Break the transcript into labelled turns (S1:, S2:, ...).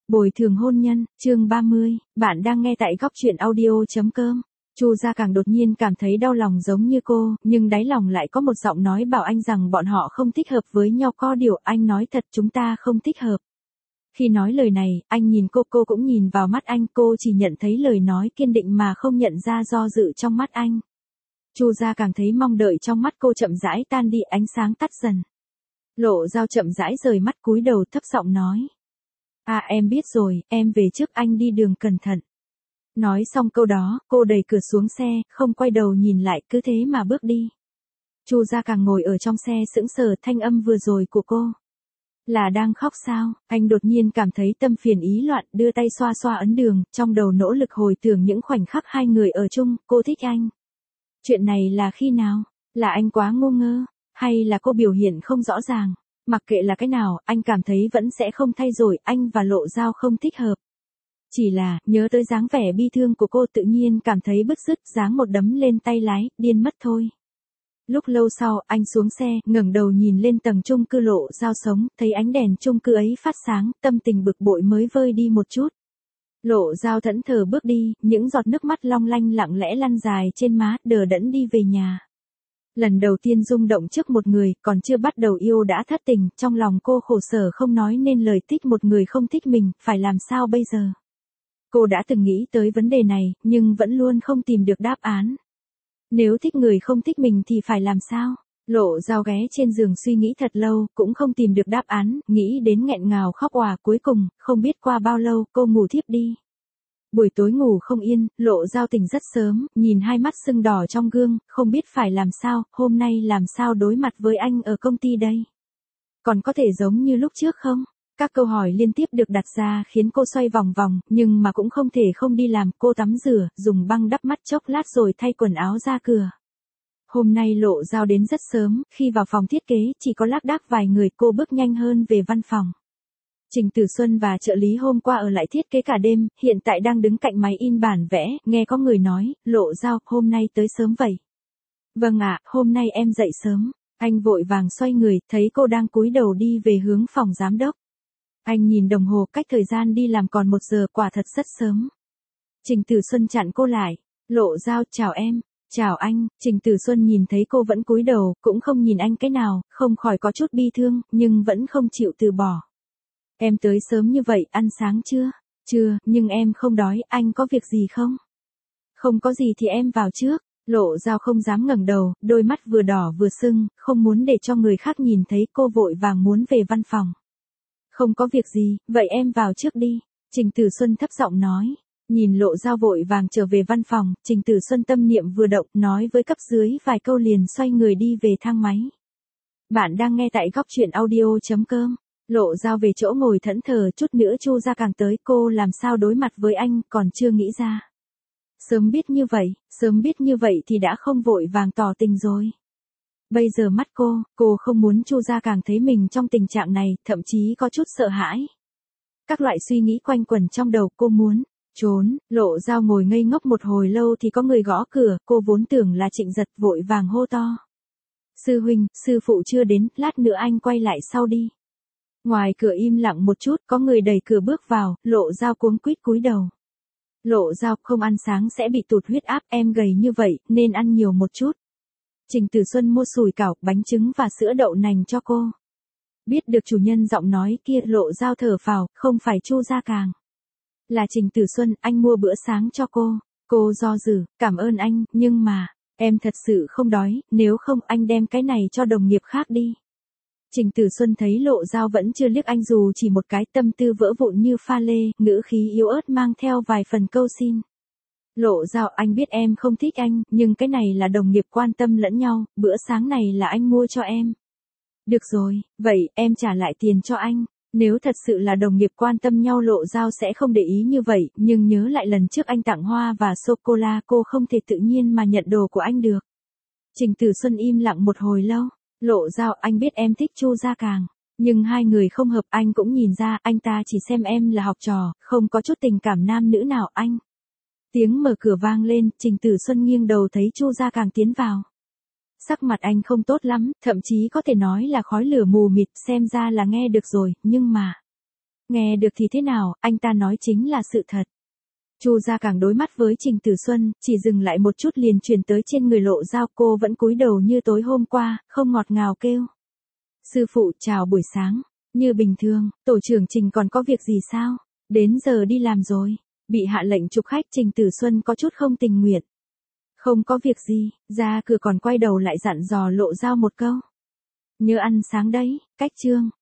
S1: Bồi thường hôn nhân, chương 30, bạn đang nghe tại góc truyện audio.com. Chu Gia Càng đột nhiên cảm thấy đau lòng giống như cô, nhưng đáy lòng lại có một giọng nói bảo anh rằng bọn họ không thích hợp với nhau. Có điều anh nói thật, chúng ta không thích hợp. Khi nói lời này, anh nhìn cô cũng nhìn vào mắt anh, cô chỉ nhận thấy lời nói kiên định mà không nhận ra do dự trong mắt anh. Chu Gia Càng thấy mong đợi trong mắt cô chậm rãi tan đi, ánh sáng tắt dần. Lộ Dao chậm rãi rời mắt, cúi đầu thấp giọng nói. À, em biết rồi, em về trước, anh đi đường cẩn thận. Nói xong câu đó, cô đẩy cửa xuống xe, không quay đầu nhìn lại, cứ thế mà bước đi. Chu Gia Càng ngồi ở trong xe sững sờ, thanh âm vừa rồi của cô là đang khóc sao? Anh đột nhiên cảm thấy tâm phiền ý loạn, đưa tay xoa xoa ấn đường, trong đầu nỗ lực hồi tưởng những khoảnh khắc hai người ở chung. Cô thích anh. Chuyện này là khi nào? Là anh quá ngu ngơ, hay là cô biểu hiện không rõ ràng? Mặc kệ là cái nào, anh cảm thấy vẫn sẽ không thay đổi, anh và Lộ Dao không thích hợp. Chỉ là, nhớ tới dáng vẻ bi thương của cô, tự nhiên cảm thấy bứt rứt, giáng một đấm lên tay lái, điên mất thôi. Lúc lâu sau, anh xuống xe, ngẩng đầu nhìn lên tầng chung cư Lộ Dao sống, thấy ánh đèn chung cư ấy phát sáng, tâm tình bực bội mới vơi đi một chút. Lộ Dao thẫn thờ bước đi, những giọt nước mắt long lanh lặng lẽ lăn dài trên má, đờ đẫn đi về nhà. Lần đầu tiên rung động trước một người, còn chưa bắt đầu yêu đã thất tình, trong lòng cô khổ sở không nói nên lời, thích một người không thích mình, phải làm sao bây giờ? Cô đã từng nghĩ tới vấn đề này, nhưng vẫn luôn không tìm được đáp án. Nếu thích người không thích mình thì phải làm sao? Lộ Dao ghé trên giường suy nghĩ thật lâu, cũng không tìm được đáp án, nghĩ đến nghẹn ngào khóc òa. Cuối cùng, không biết qua bao lâu, cô ngủ thiếp đi. Buổi tối ngủ không yên, Lộ Dao tỉnh rất sớm, nhìn hai mắt sưng đỏ trong gương, không biết phải làm sao, hôm nay làm sao đối mặt với anh ở công ty đây? Còn có thể giống như lúc trước không? Các câu hỏi liên tiếp được đặt ra khiến cô xoay vòng vòng, nhưng mà cũng không thể không đi làm. Cô tắm rửa, dùng băng đắp mắt chốc lát rồi thay quần áo ra cửa. Hôm nay Lộ Dao đến rất sớm, khi vào phòng thiết kế, chỉ có lác đác vài người, cô bước nhanh hơn về văn phòng. Trình Tử Xuân và trợ lý hôm qua ở lại thiết kế cả đêm, hiện tại đang đứng cạnh máy in bản vẽ, nghe có người nói, Lộ Dao, hôm nay tới sớm vậy? Vâng ạ, hôm nay em dậy sớm. Anh vội vàng xoay người, thấy cô đang cúi đầu đi về hướng phòng giám đốc. Anh nhìn đồng hồ, cách thời gian đi làm còn 1 giờ, quả thật rất sớm. Trình Tử Xuân chặn cô lại. Lộ Dao, chào em. Chào anh. Trình Tử Xuân nhìn thấy cô vẫn cúi đầu, cũng không nhìn anh cái nào, không khỏi có chút bi thương, nhưng vẫn không chịu từ bỏ. Em tới sớm như vậy, ăn sáng chưa? Chưa, nhưng em không đói, anh có việc gì không? Không có gì thì em vào trước. Lộ Dao không dám ngẩng đầu, đôi mắt vừa đỏ vừa sưng, không muốn để cho người khác nhìn thấy, cô vội vàng muốn về văn phòng. Không có việc gì, vậy em vào trước đi. Trình Tử Xuân thấp giọng nói. Nhìn Lộ Dao vội vàng trở về văn phòng, Trình Tử Xuân tâm niệm vừa động, nói với cấp dưới vài câu liền xoay người đi về thang máy. Bạn đang nghe tại góc truyện audio.com. Lộ Dao về chỗ ngồi thẫn thờ, chút nữa Chu Gia Càng tới, cô làm sao đối mặt với anh, còn chưa nghĩ ra. Sớm biết như vậy thì đã không vội vàng tỏ tình rồi. Bây giờ mắt cô không muốn Chu Gia Càng thấy mình trong tình trạng này, thậm chí có chút sợ hãi. Các loại suy nghĩ quanh quẩn trong đầu, cô muốn trốn. Lộ Dao ngồi ngây ngốc một hồi lâu thì có người gõ cửa, cô vốn tưởng là Trịnh Giật, vội vàng hô to. Sư huynh, sư phụ chưa đến, lát nữa anh quay lại sau đi. Ngoài cửa im lặng một chút, có người đẩy cửa bước vào, Lộ Dao cuống quýt cúi đầu. Lộ Dao, không ăn sáng sẽ bị tụt huyết áp, em gầy như vậy, nên ăn nhiều một chút. Trình Tử Xuân mua sủi cảo, bánh trứng và sữa đậu nành cho cô. Biết được chủ nhân giọng nói kia, Lộ Dao thở phào, không phải Chu Gia Càng. Là Trình Tử Xuân, anh mua bữa sáng cho cô. Cô do dự, cảm ơn anh, nhưng mà, em thật sự không đói, nếu không anh đem cái này cho đồng nghiệp khác đi. Trình Tử Xuân thấy Lộ Dao vẫn chưa liếc anh dù chỉ một cái, tâm tư vỡ vụn như pha lê, ngữ khí yếu ớt mang theo vài phần câu xin. Lộ Dao, anh biết em không thích anh, nhưng cái này là đồng nghiệp quan tâm lẫn nhau, bữa sáng này là anh mua cho em. Được rồi, vậy, em trả lại tiền cho anh. Nếu thật sự là đồng nghiệp quan tâm nhau Lộ Dao sẽ không để ý như vậy, nhưng nhớ lại lần trước anh tặng hoa và sô-cô-la, cô không thể tự nhiên mà nhận đồ của anh được. Trình Tử Xuân im lặng một hồi lâu. Lộ Dao, anh biết em thích Chu Gia Càng, nhưng hai người không hợp, anh cũng nhìn ra, anh ta chỉ xem em là học trò, không có chút tình cảm nam nữ nào. Anh. Tiếng mở cửa vang lên, Trình Tử Xuân nghiêng đầu thấy Chu Gia Càng tiến vào. Sắc mặt anh không tốt lắm, thậm chí có thể nói là khói lửa mù mịt, xem ra là nghe được rồi, nhưng mà. Nghe được thì thế nào, anh ta nói chính là sự thật. Chu Gia Càng đối mắt với Trình Tử Xuân, chỉ dừng lại một chút liền chuyển tới trên người Lộ Dao, cô vẫn cúi đầu như tối hôm qua, không ngọt ngào kêu. Sư phụ chào buổi sáng, như bình thường, tổ trưởng Trình còn có việc gì sao? Đến giờ đi làm rồi, bị hạ lệnh chụp khách Trình Tử Xuân có chút không tình nguyện. Không có việc gì, ra cửa còn quay đầu lại dặn dò Lộ Dao một câu. Nhớ ăn sáng đấy, cách chương.